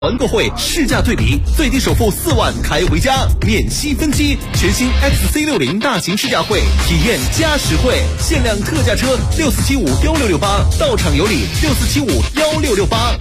团购会试驾对比，最低首付4万开回家，免息分期。全新 XC60大型试驾会，体验加实惠，限量特价车64751668，到场有礼64751668。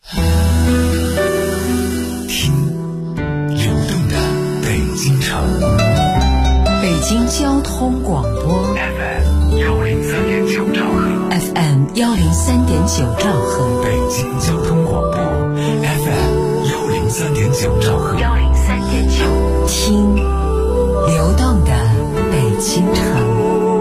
听流动的北京城， 北京交通广播 FM 103.9兆赫 FM 103.9兆赫， 北京交通广播 FM 103.9兆赫 103.9，听流动的北京城。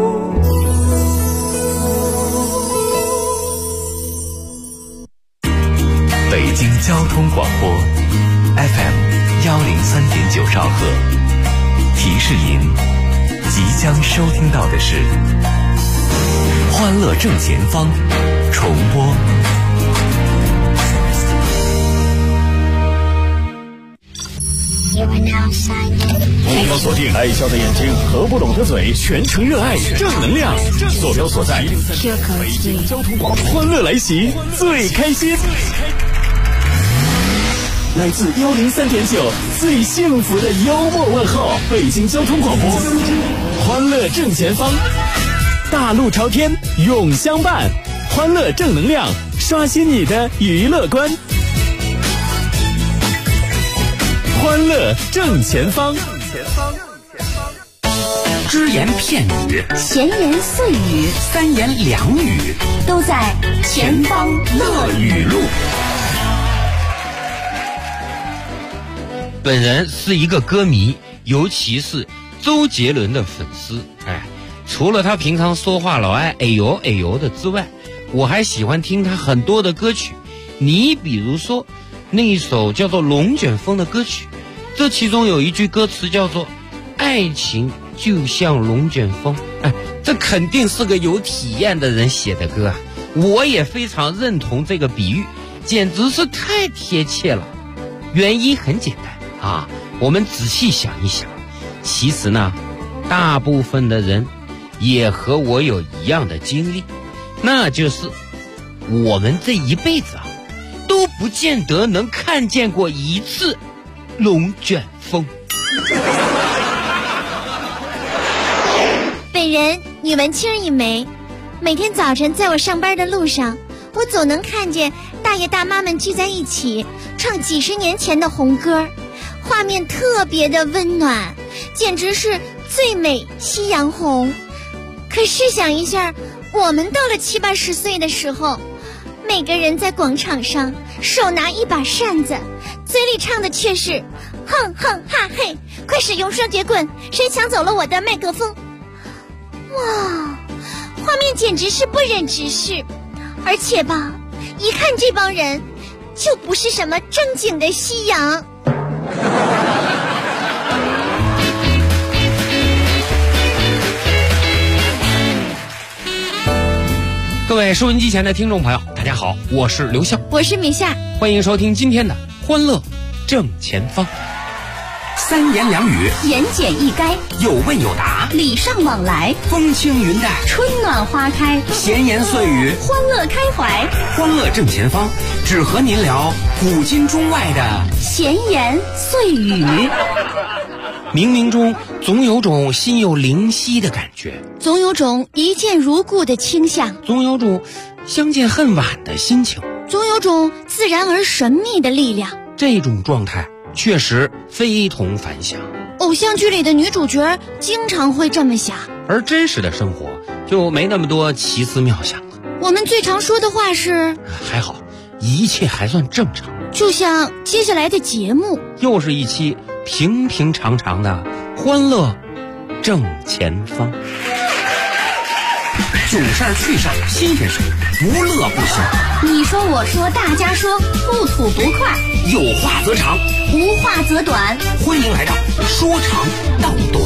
北京交通广播 FM 103.9兆赫，提示您即将收听到的是欢乐正前方重播。 目标锁定爱笑的眼睛和不懂的嘴，全程热爱正能量，坐标所在北京交通广播，欢乐来袭，最开心。来自103.9最幸福的幽默问候，北京交通广播，欢乐正前方，大路朝天永相伴，欢乐正能量，刷新你的娱乐观。欢乐正前方， 只言片语， 闲言碎语， 三言两语， 都在前方乐语录。 本人是一个歌迷，尤其是周杰伦的粉丝。除了他平常说话老爱哎呦哎呦的之外，我还喜欢听他很多的歌曲。你比如说那一首叫做《龙卷风》的歌曲，这其中有一句歌词叫做爱情就像龙卷风。这肯定是个有体验的人写的歌啊，我也非常认同这个比喻，简直是太贴切了。原因很简单啊，我们仔细想一想，其实呢，大部分的人也和我有一样的经历，那就是我们这一辈子啊，都不见得能看见过一次龙卷风。 本人女文青一枚，每天早晨在我上班的路上，我总能看见大爷大妈们聚在一起唱几十年前的红歌，画面特别的温暖，简直是最美夕阳红。可试想一下，我们到了70、80岁的时候，每个人在广场上手拿一把扇子，嘴里唱的却是哼哼哈嘿，快使用双截棍，谁抢走了我的麦克风。哇，画面简直是不忍直视。而且吧，一看这帮人就不是什么正经的夕阳。 各位收音机前的听众朋友，大家好，我是刘笑， 我是米夏， 欢迎收听今天的欢乐正前方。三言两语， 言简意赅， 有问有答， 礼尚往来， 风轻云淡， 春暖花开， 闲言碎语， 欢乐开怀。 欢乐正前方，只和您聊古今中外的闲言碎语。 冥冥中总有种心有灵犀的感觉， 总有种一见如故的倾向， 总有种相见恨晚的心情， 总有种自然而神秘的力量。 这种状态确实非同凡响， 偶像剧里的女主角经常会这么想， 而真实的生活就没那么多奇思妙想了。 我们最常说的话是还好，一切还算正常。 就像接下来的节目， 又是一期平平常常的欢乐正前方。囧事儿趣事儿新鲜事儿，无乐不休。 你说我说大家说，不吐不快， 有话则长， 无话则短。 欢迎来到说长道短。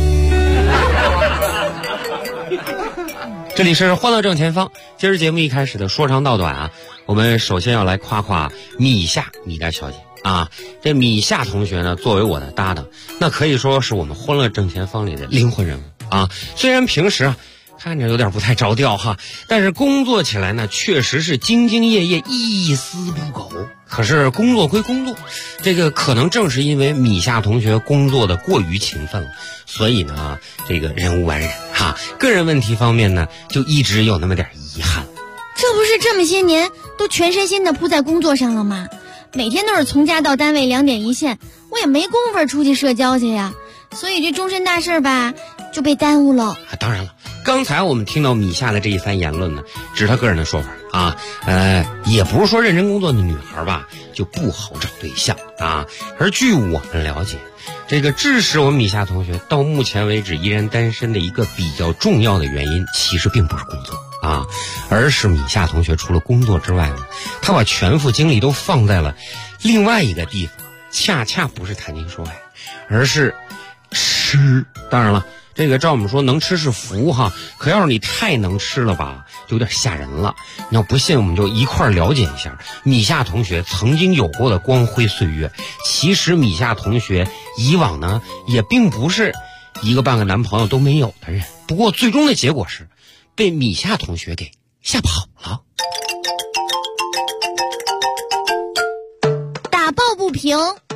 这里是欢乐正前方，今儿节目一开始的说长道短啊，我们首先要来夸夸米夏米家小姐啊。这米夏同学呢，作为我的搭档，那可以说是我们欢乐正前方里的灵魂人物啊。虽然平时啊看着有点不太着调哈，但是工作起来呢，确实是兢兢业业，一丝不苟。可是工作归工作，这个可能正是因为米夏同学工作的过于勤奋了，所以呢，这个人无完人哈。个人问题方面呢，就一直有那么点遗憾。 这不是这么些年都全身心的扑在工作上了吗？每天都是从家到单位2点一线，我也没工夫出去社交去呀，所以这终身大事吧就被耽误了。 当然了，刚才我们听到米夏的这一番言论呢，只是他个人的说法啊，也不是说认真工作的女孩吧就不好找对象啊。而据我们了解，这个致使我们米夏同学到目前为止依然单身的一个比较重要的原因，其实并不是工作啊，而是米夏同学除了工作之外呢，他把全副精力都放在了另外一个地方，恰恰不是谈情说爱，而是吃。当然了，这个照我们说能吃是福哈，可要是你太能吃了吧，就有点吓人了。你要不信，我们就一块了解一下米夏同学曾经有过的光辉岁月。其实米夏同学以往呢，也并不是一个半个男朋友都没有的人，不过最终的结果是被米夏同学给吓跑了。 打抱不平。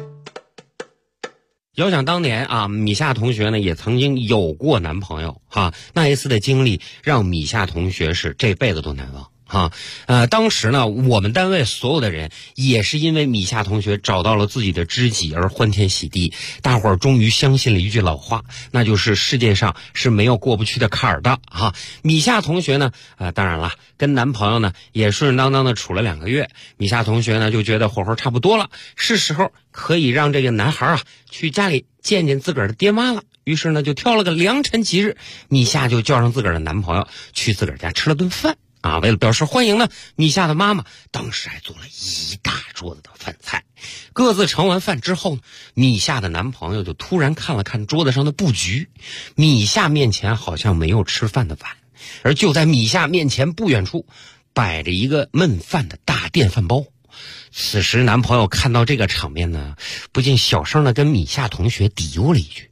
遥想当年啊，米夏同学呢也曾经有过男朋友哈，那一次的经历让米夏同学是这辈子都难忘哈。当时呢，我们单位所有的人也是因为米夏同学找到了自己的知己而欢天喜地，大伙儿终于相信了一句老话，那就是世界上是没有过不去的坎儿的哈。米夏同学呢，当然了，跟男朋友呢也顺顺当当的处了2个月，米夏同学呢就觉得火候差不多了，是时候可以让这个男孩啊去家里见见自个儿的爹妈了。于是呢，就挑了个良辰吉日，米夏就叫上自个儿的男朋友去自个儿家吃了顿饭啊。为了表示欢迎呢，米夏的妈妈当时还做了一大桌子的饭菜。各自盛完饭之后，米夏的男朋友就突然看了看桌子上的布局，米夏面前好像没有吃饭的碗，而就在米夏面前不远处摆着一个焖饭的大电饭煲。此时男朋友看到这个场面呢，不禁小声的跟米夏同学嘀咕了一句：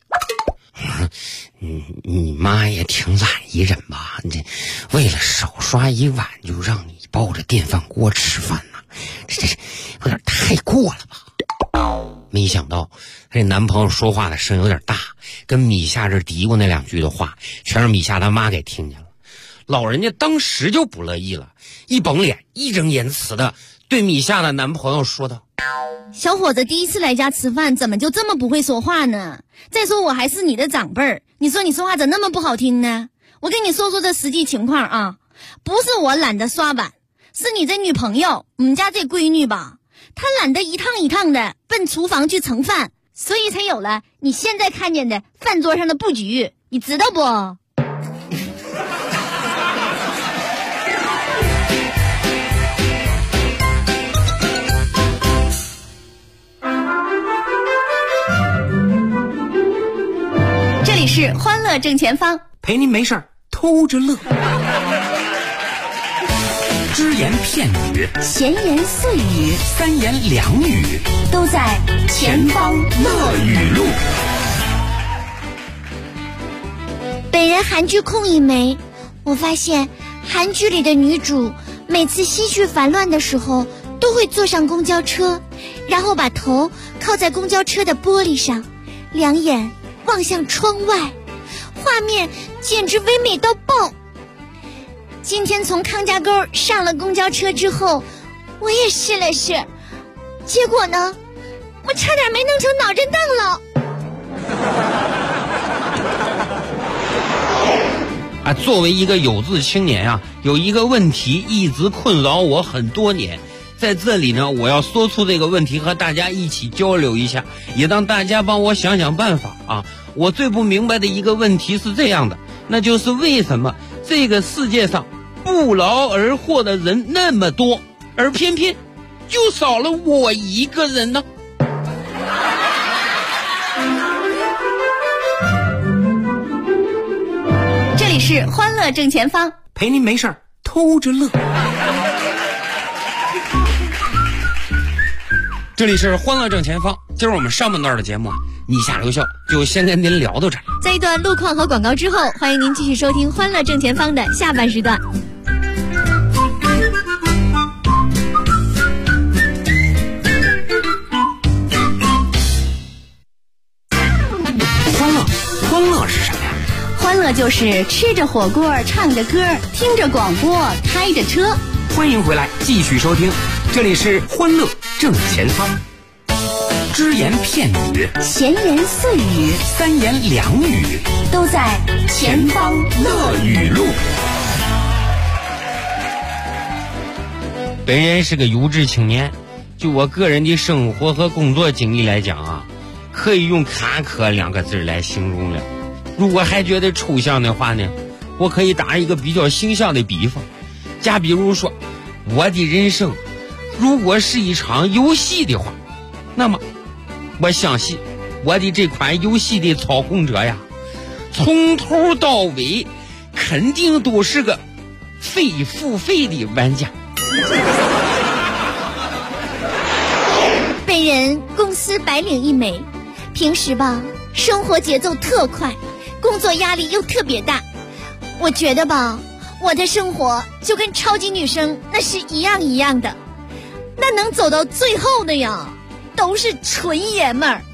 你妈也挺懒一人吧，这为了少刷一碗就让你抱着电饭锅吃饭呢，这有点太过了吧。没想到这男朋友说话的声有点大，跟米夏这嘀咕那2句的话全让米夏他妈给听见了。老人家当时就不乐意了，一绷脸义正言辞的对米夏的男朋友说道： 小伙子第一次来家吃饭，怎么就这么不会说话呢？再说我还是你的长辈儿，你说你说话怎么那么不好听呢？我跟你说说这实际情况啊，不是我懒得刷碗，是你这女朋友，我们家这闺女吧，她懒得一趟一趟的奔厨房去盛饭，所以才有了你现在看见的饭桌上的布局，你知道不？这里是欢乐正前方， 陪您没事偷着乐。只言片语， 闲言碎语， 三言两语， 都在前方乐语录。 本人韩剧控一枚，我发现韩剧里的女主每次心绪烦乱的时候，都会坐上公交车，然后把头靠在公交车的玻璃上，两眼望向窗外，画面简直唯美到爆。今天从康家沟上了公交车之后，我也试了试，结果呢，我差点没弄成脑震荡了。 作为一个有志青年啊，有一个问题一直困扰我很多年，在这里呢，我要说出这个问题和大家一起交流一下，也让大家帮我想想办法啊。我最不明白的一个问题是这样的，那就是为什么这个世界上不劳而获的人那么多，而偏偏就少了我一个人呢？ 这里是欢乐正前方， 陪您没事偷着乐。 这里是欢乐正前方， 今儿我们上半段的节目啊，你下留校就先跟您聊到这儿。 在一段路况和广告之后，欢迎您继续收听《欢乐正前方》的下半时段。 欢乐是什么呀？ 欢乐就是吃着火锅，唱着歌，听着广播，开着车。 欢迎回来，继续收听，这里是欢乐正前方。只言片语， 闲言碎语， 三言两语， 都在前方乐语录。 本人是个优质青年，就我个人的生活和工作经历来讲啊，可以用坎坷2个字来形容了。如果还觉得抽象的话呢，我可以打一个比较形象的比方。假比如说，我的人生如果是一场游戏的话，那么我相信我的这款游戏的操控者呀，从头到尾肯定都是个非付费的玩家。 本人公司白领一枚，平时吧生活节奏特快，工作压力又特别大。我觉得吧，我的生活就跟超级女生那是一样的，那能走到最后的呀，都是纯爷们儿。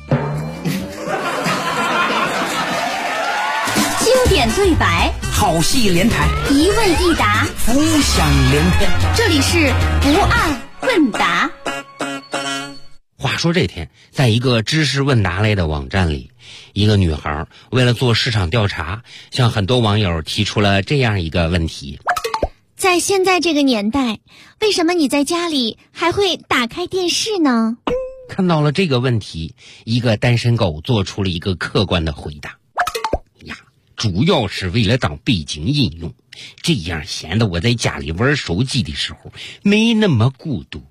经典对白， 好戏连台， 一问一答， 浮想联翩。 这里是不二问答。 话说这天，在一个知识问答类的网站里，一个女孩为了做市场调查，向很多网友提出了这样一个问题： 在现在这个年代，为什么你在家里还会打开电视呢？ 看到了这个问题，一个单身狗做出了一个客观的回答：呀，主要是为了当背景音用，这样显得我在家里玩手机的时候没那么孤独。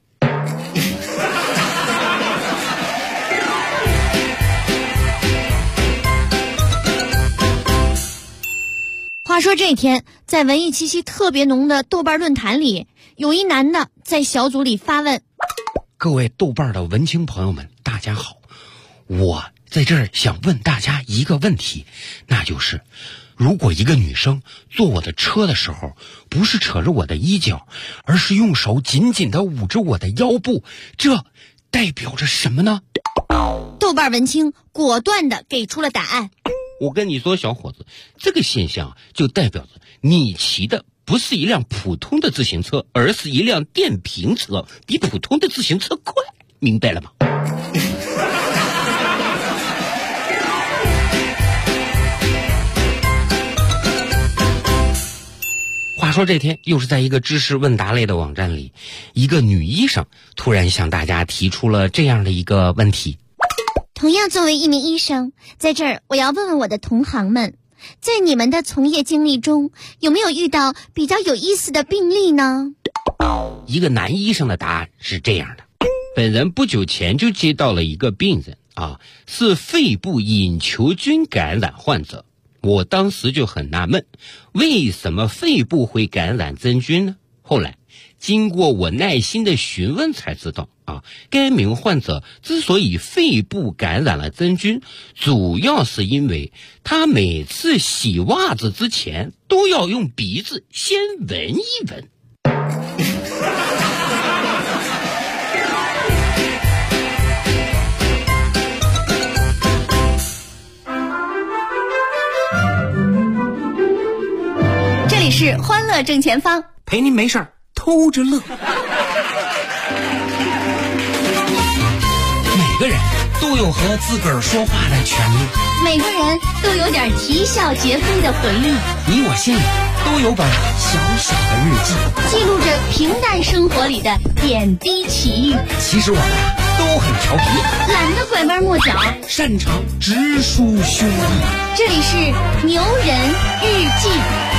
话说这天，在文艺气息特别浓的豆瓣论坛里，有一男的在小组里发问： 各位豆瓣的文青朋友们，大家好，我在这儿想问大家一个问题，那就是如果一个女生坐我的车的时候，不是扯着我的衣角，而是用手紧紧地捂着我的腰部，这代表着什么呢？ 豆瓣文青果断地给出了答案。 我跟你说，小伙子，这个现象就代表着你骑的不是一辆普通的自行车，而是一辆电瓶车，比普通的自行车快，明白了吗？话说这天，又是在一个知识问答类的网站里，一个女医生突然向大家提出了这样的一个问题： 同样作为一名医生，在这儿我要问问我的同行们，在你们的从业经历中，有没有遇到比较有意思的病例呢？ 一个男医生的答案是这样的：本人不久前就接到了一个病人是肺部隐球菌感染患者。我当时就很纳闷，为什么肺部会感染真菌呢？后来经过我耐心的询问才知道该名患者之所以肺部感染了真菌，主要是因为他每次洗袜子之前都要用鼻子先闻一闻。 这里是欢乐正前方， 陪您没事偷着乐。每个人都有和自个儿说话的权利， 每个人都有点啼笑皆非的回忆， 你我心里都有本小小的日记， 记录着平淡生活里的点滴奇遇。 其实我们都很调皮， 懒得拐弯抹角， 擅长直抒胸臆。 这里是牛人日记。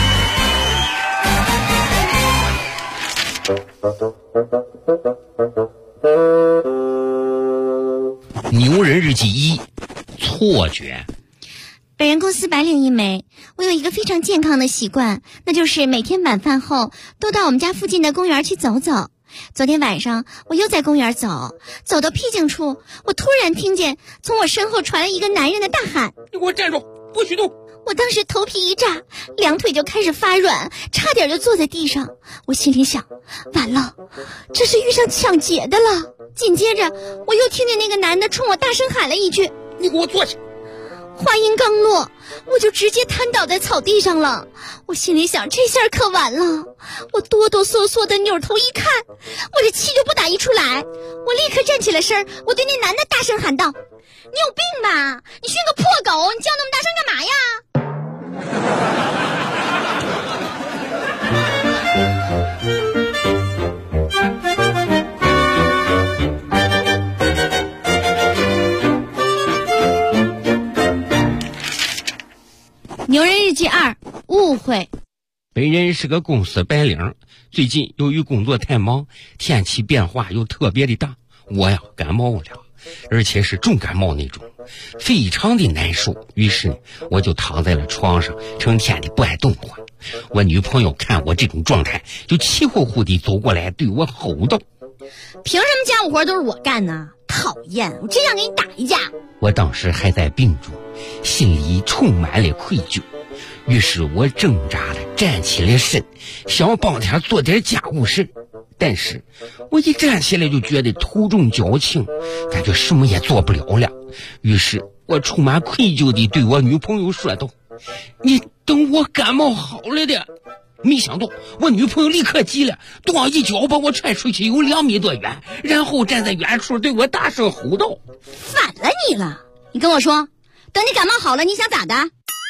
牛人日记1：错觉。 本人公司白领一枚，我有一个非常健康的习惯，那就是每天晚饭后都到我们家附近的公园去走走。 昨天晚上我又在公园走到僻静处，我突然听见从我身后传来一个男人的大喊： 你给我站住，不许动！ 我当时头皮一炸，两腿就开始发软，差点就坐在地上。我心里想，完了，这是遇上抢劫的了。紧接着我又听见那个男的冲我大声喊了一句： 你给我坐下！ 话音刚落，我就直接瘫倒在草地上了。我心里想，这下可完了。我哆哆嗦嗦的扭头一看，我这气就不打一处来。我立刻站起了身，我对那男的大声喊道：你有病吧？你训个破狗，你叫那么大声干嘛呀？牛人日记2，误会。 本人是个公司白领，最近由于工作太忙，天气变化又特别的大，我呀感冒了，而且是重感冒那种，非常的难受。于是我就躺在了床上，成天的不爱动弹。我女朋友看我这种状态，就气呼呼地走过来对我吼道： 凭什么家务活都是我干呢？讨厌，我真想给你打一架。 我当时还在病中，心里充满了愧疚，于是我挣扎地站起了身，想帮他做点家务事。但是我一站起来就觉得头重脚轻，感觉什么也做不了了。于是我充满愧疚地对我女朋友说道：你等我感冒好了的。没想到我女朋友立刻急了，咣一脚把我踹出去有2米多远，然后站在远处对我大声吼道： 反了你了！你跟我说，等你感冒好了，你想咋的？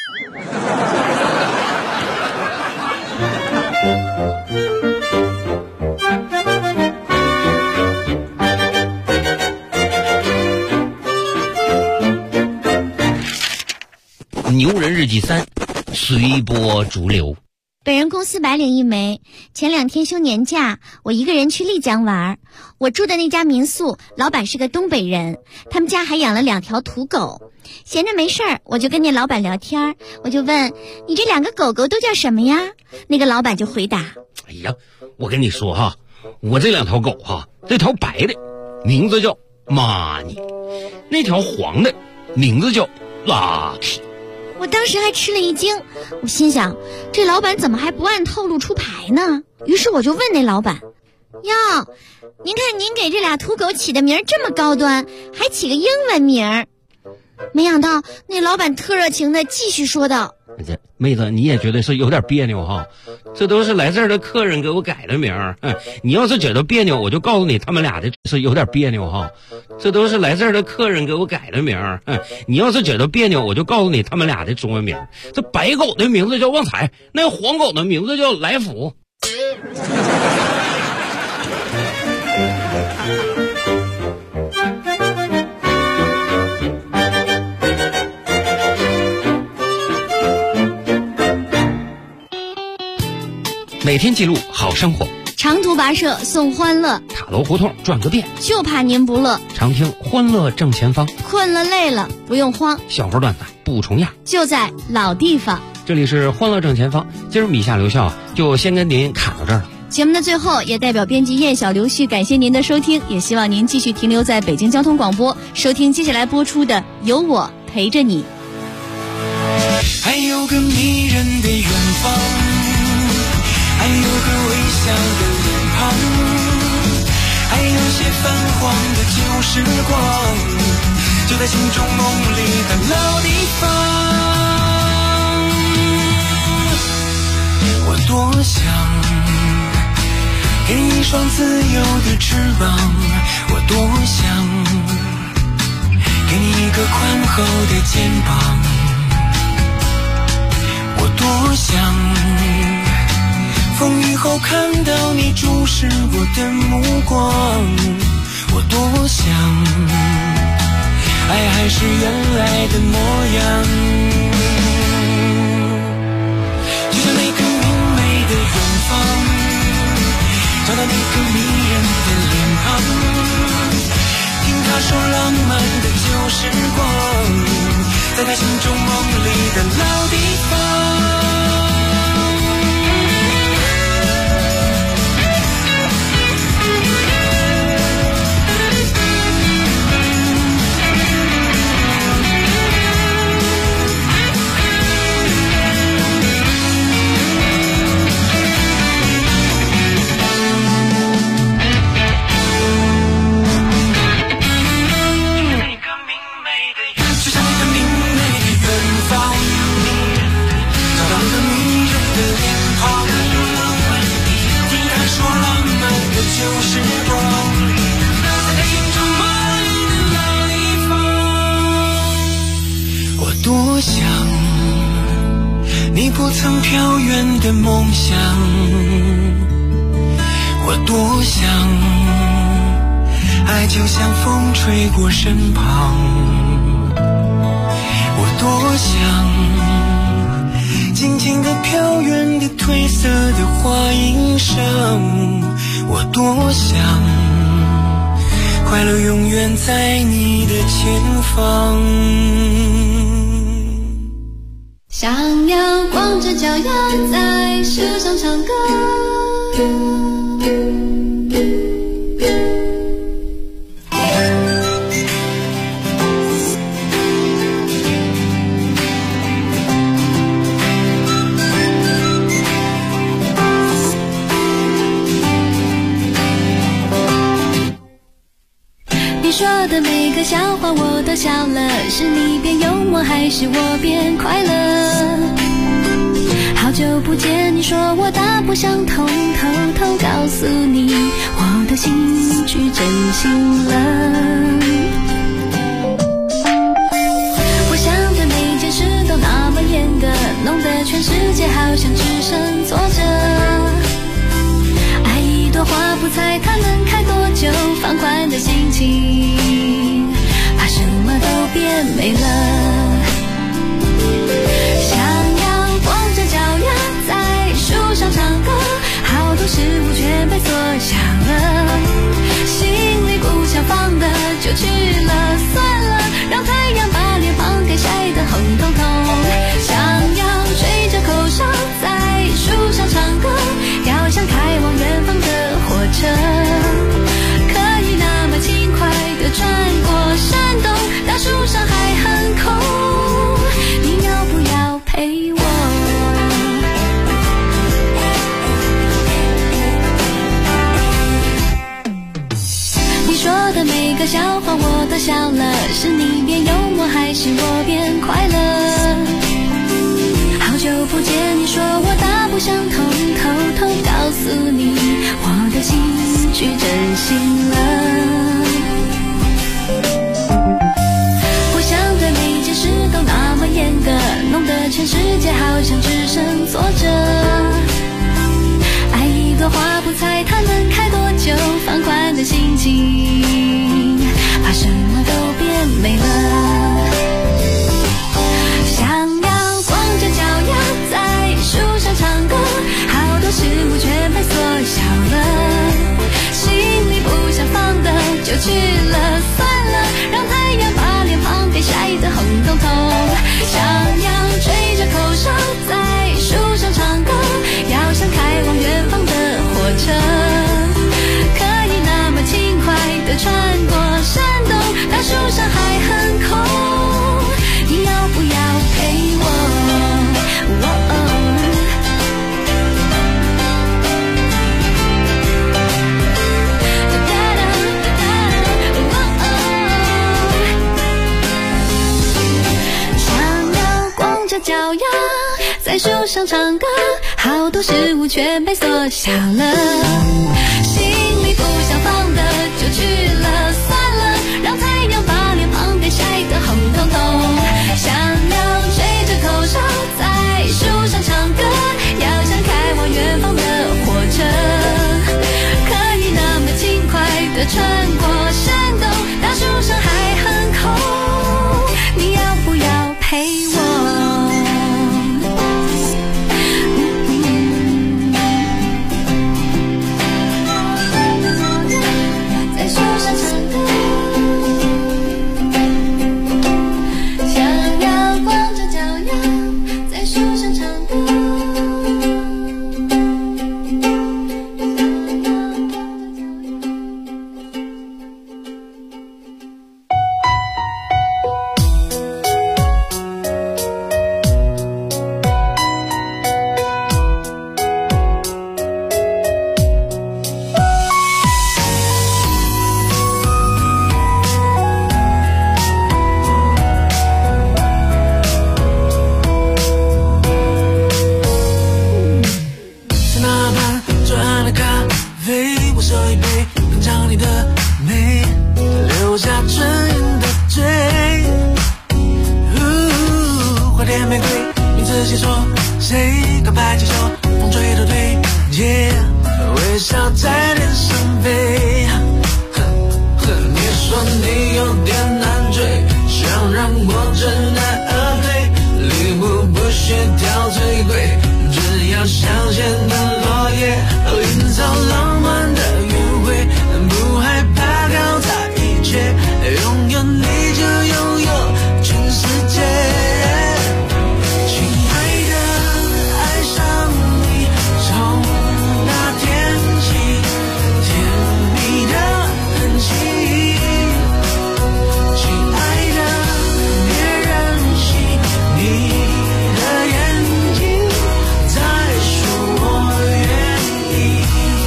牛人日记3，随波逐流。 本人公司白领一枚，前2天休年假，我一个人去丽江玩。我住的那家民宿，老板是个东北人，他们家还养了2条土狗。闲着没事儿，我就跟那老板聊天，我就问：你这2个狗狗都叫什么呀？那个老板就回答： 哎呀，我跟你说哈，我这2条狗哈，这条白的名字叫玛尼，那条黄的名字叫 Lucky。 我当时还吃了一惊，我心想，这老板怎么还不按套路出牌呢？于是我就问那老板：哟，您看您给这俩土狗起的名儿这么高端，还起个英文名儿。没想到那老板特热情的继续说道： 妹子，你也觉得是有点别扭哈？这都是来这儿的客人给我改的名儿。你要是觉得别扭，我就告诉你他们俩的是有点别扭哈。这都是来这儿的客人给我改的名儿。你要是觉得别扭，我就告诉你他们俩的中文名儿。这白狗的名字叫旺财，那黄狗的名字叫来福。每天记录好生活， 长途跋涉送欢乐， 塔楼胡同转个遍， 就怕您不乐。 常听欢乐正前方， 困了累了不用慌， 小花段子不重样， 就在老地方。 这里是欢乐正前方，今儿米夏留校就先跟您侃到这儿了。 节目的最后，也代表编辑燕小刘旭感谢您的收听，也希望您继续停留在北京交通广播，收听接下来播出的《有我陪着你》。 还有个迷人的远方，还有个微笑的脸庞，还有些泛黄的旧时光，就在心中梦里的老地方。我多想给你一双自由的翅膀，我多想给你一个宽厚的肩膀，我多想风雨后看到你注视我的目光，我多想爱还是原来的模样，就像那个明媚的远方，找到那个迷人的脸庞，听他说浪漫的旧时光，在他心中梦里的老地方。 曾飘远的梦想，我多想爱就像风吹过身旁，我多想静静地飘远的褪色的花音上，我多想快乐永远在你的前方。 想要光着脚丫在树上唱歌，你说的每个笑话我都笑了，是你变幽默还是我变快乐？好久不见，你说我大不相同，偷偷告诉你我的心去真心了。我想的每件事都那么严格，弄得全世界好像只剩坐着。爱一朵花不猜它能开多久，放宽的心情把什么都变美了。想要光着脚丫在树上唱歌，好多事物全被缩小了，心里不想放的就去了，算了，让太阳把脸庞给晒得红彤彤。想要吹着口哨在树上唱歌，要像开往远方的火车，可以那么轻快地穿过山洞，大树上还很空，你要不要陪我？你说的每个笑话我都笑了，是你变幽默还是我变快乐？好久不见，你说我大不相同，偷偷告诉你我的心去真心了。我想的每件事都那么严格，弄得全世界好像只剩坐着。爱一朵花不猜它能开多久，放宽的心情把什么都变美了。想要光着脚丫在树上唱歌，好多事物全被缩小了，心里不想放的就去了，算了，让太阳把脸庞给晒得红彤彤。想要吹着口哨在树上唱歌，要像开往远方的火车，可以那么轻快地穿过山洞，大树上还很空，你要不要陪我？想要光着脚丫在树上唱歌，好多事物全被缩小了，心里不想放的就去了，算了，让太阳把脸庞给晒得红彤彤。想要吹着口哨在树上唱歌，要像开往远方的火车，可以那么轻快地穿过山洞，大树上还很空，你要不要陪我？在树上唱歌，想要光着脚丫在树上唱歌。 谁？告白气球，风吹都对，微笑在天上飞。你说你有点难追，想让我知难而退，礼物不需挑最贵，只要香榭的落叶，营造浪漫的约会，不害怕搞砸一切，拥有你就拥有全世界。亲爱的，爱上你，从那天起，甜蜜的痕迹。亲爱的，别任性，你的眼睛在说我愿意。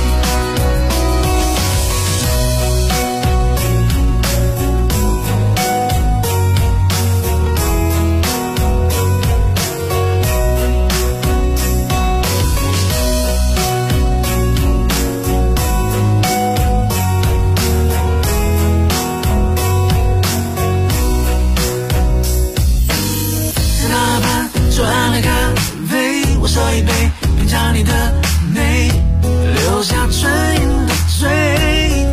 在那盘左岸的咖啡，我手一杯，品尝你的美，留下唇印的嘴。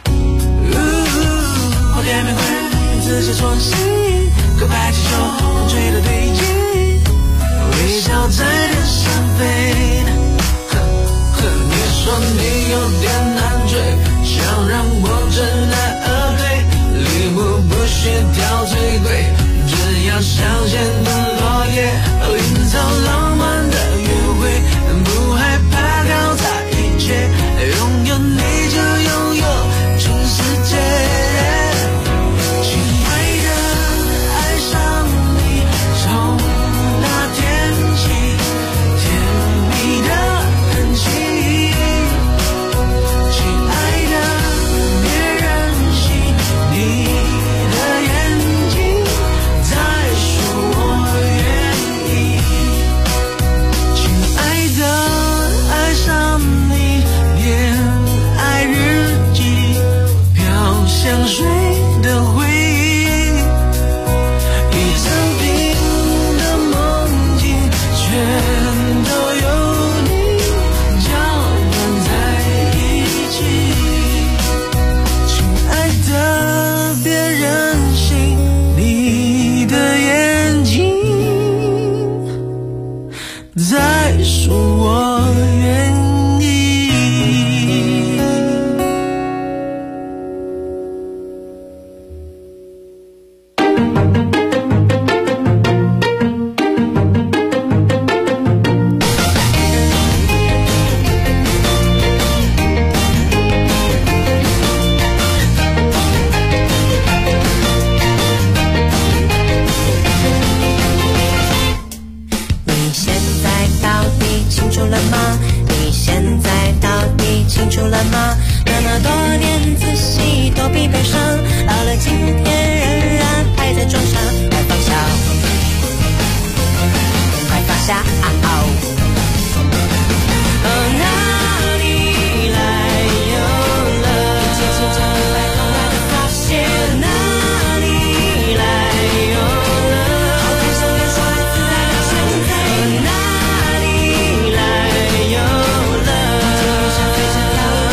花店玫瑰，用字写错心，告白气球，风吹的对劲，微笑在天上飞。你说你有点难追，想让我知难而退，礼物不需挑最贵，只要香榭的落叶，营造浪漫的约会，不害怕搞砸一切，拥有你就拥有全世界。亲爱的，爱上你，从那天起，甜蜜的痕迹。亲爱的，别任性，你的眼睛在说我愿意。亲爱的，爱上你，恋爱日记，飘香水的回忆，一整瓶的梦境，全都有你搅拌在一起。亲爱的，别任性，你的眼睛在说我愿